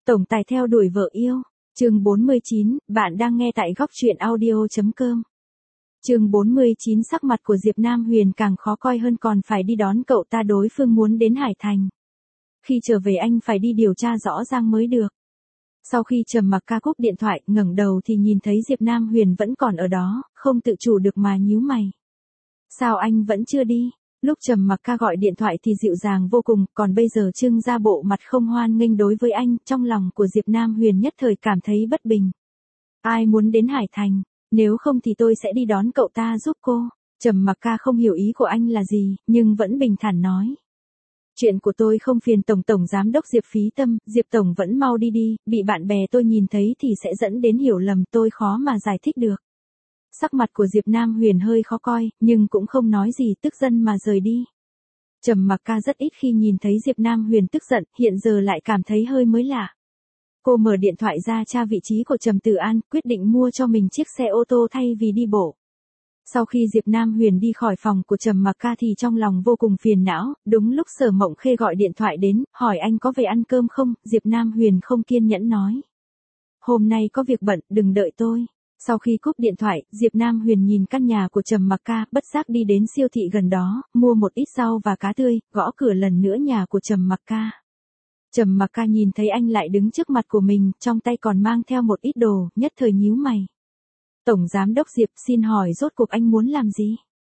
Tổng tài theo đuổi vợ yêu. Chương 49, bạn đang nghe tại góc truyện audio.com. Chương 49, sắc mặt của Diệp Nam Huyền càng khó coi hơn, còn phải đi đón cậu ta, đối phương muốn đến Hải Thành. Khi trở về anh phải đi điều tra rõ ràng mới được. Sau khi Trầm Mặc Ca cúp điện thoại, ngẩng đầu thì nhìn thấy Diệp Nam Huyền vẫn còn ở đó, không tự chủ được mà nhíu mày. Sao anh vẫn chưa đi? Lúc Trầm Mặc Ca gọi điện thoại thì dịu dàng vô cùng, còn bây giờ trưng ra bộ mặt không hoan nghênh đối với anh, trong lòng của Diệp Nam Huyền nhất thời cảm thấy bất bình. Ai muốn đến Hải Thành? Nếu không thì tôi sẽ đi đón cậu ta giúp cô. Trầm Mặc Ca không hiểu ý của anh là gì, nhưng vẫn bình thản nói. Chuyện của tôi không phiền Tổng Giám đốc Diệp phí tâm, Diệp Tổng vẫn mau đi đi, bị bạn bè tôi nhìn thấy thì sẽ dẫn đến hiểu lầm, tôi khó mà giải thích được. Sắc mặt của Diệp Nam Huyền hơi khó coi, nhưng cũng không nói gì, tức giận mà rời đi. Trầm Mặc Ca rất ít khi nhìn thấy Diệp Nam Huyền tức giận, hiện giờ lại cảm thấy hơi mới lạ. Cô mở điện thoại ra tra vị trí của Trầm Tử An, quyết định mua cho mình chiếc xe ô tô thay vì đi bộ. Sau khi Diệp Nam Huyền đi khỏi phòng của Trầm Mặc Ca thì trong lòng vô cùng phiền não, đúng lúc Sở Mộng Khê gọi điện thoại đến, hỏi anh có về ăn cơm không, Diệp Nam Huyền không kiên nhẫn nói. Hôm nay có việc bận, đừng đợi tôi. Sau khi cúp điện thoại, Diệp Nam Huyền nhìn căn nhà của Trầm Mặc Ca, bất giác đi đến siêu thị gần đó, mua một ít rau và cá tươi, gõ cửa lần nữa nhà của Trầm Mặc Ca. Trầm Mặc Ca nhìn thấy anh lại đứng trước mặt của mình, trong tay còn mang theo một ít đồ, nhất thời nhíu mày. Tổng Giám đốc Diệp, xin hỏi rốt cuộc anh muốn làm gì?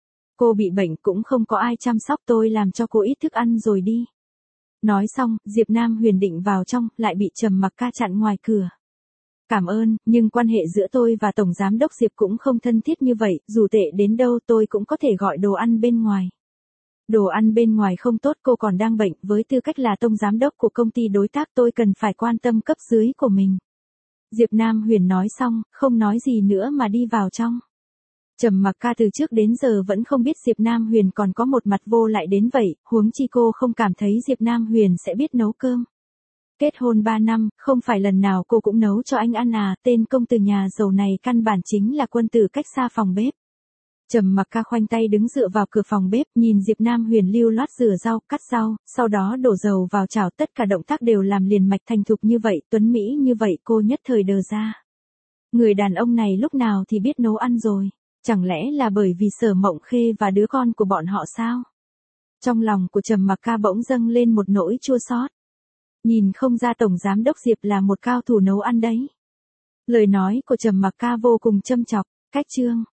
Cô bị bệnh cũng không có ai chăm sóc, tôi làm cho cô ít thức ăn rồi đi. Nói xong, Diệp Nam Huyền định vào trong, lại bị Trầm Mặc Ca chặn ngoài cửa. Cảm ơn, nhưng quan hệ giữa tôi và Tổng Giám đốc Diệp cũng không thân thiết như vậy, dù tệ đến đâu tôi cũng có thể gọi đồ ăn bên ngoài. Đồ ăn bên ngoài không tốt, cô còn đang bệnh, với tư cách là Tổng Giám đốc của công ty đối tác tôi cần phải quan tâm cấp dưới của mình. Diệp Nam Huyền nói xong, không nói gì nữa mà đi vào trong. Trầm Mặc Ca từ trước đến giờ vẫn không biết Diệp Nam Huyền còn có một mặt vô lại đến vậy, huống chi cô không cảm thấy Diệp Nam Huyền sẽ biết nấu cơm. Kết hôn 3 năm, không phải lần nào cô cũng nấu cho anh ăn à, tên công tử nhà giàu này căn bản chính là quân tử cách xa phòng bếp. Trầm Mặc Ca khoanh tay đứng dựa vào cửa phòng bếp, nhìn Diệp Nam Huyền lưu loát rửa rau, cắt rau, sau đó đổ dầu vào chảo, tất cả động tác đều làm liền mạch thành thục như vậy, tuấn mỹ như vậy, cô nhất thời đờ ra. Người đàn ông này lúc nào thì biết nấu ăn rồi, chẳng lẽ là bởi vì Sở Mộng Khê và đứa con của bọn họ sao? Trong lòng của Trầm Mặc Ca bỗng dâng lên một nỗi chua xót. Nhìn không ra Tổng Giám đốc Diệp là một cao thủ nấu ăn đấy. Lời nói của Trầm Mặc Ca vô cùng châm chọc. Cách chương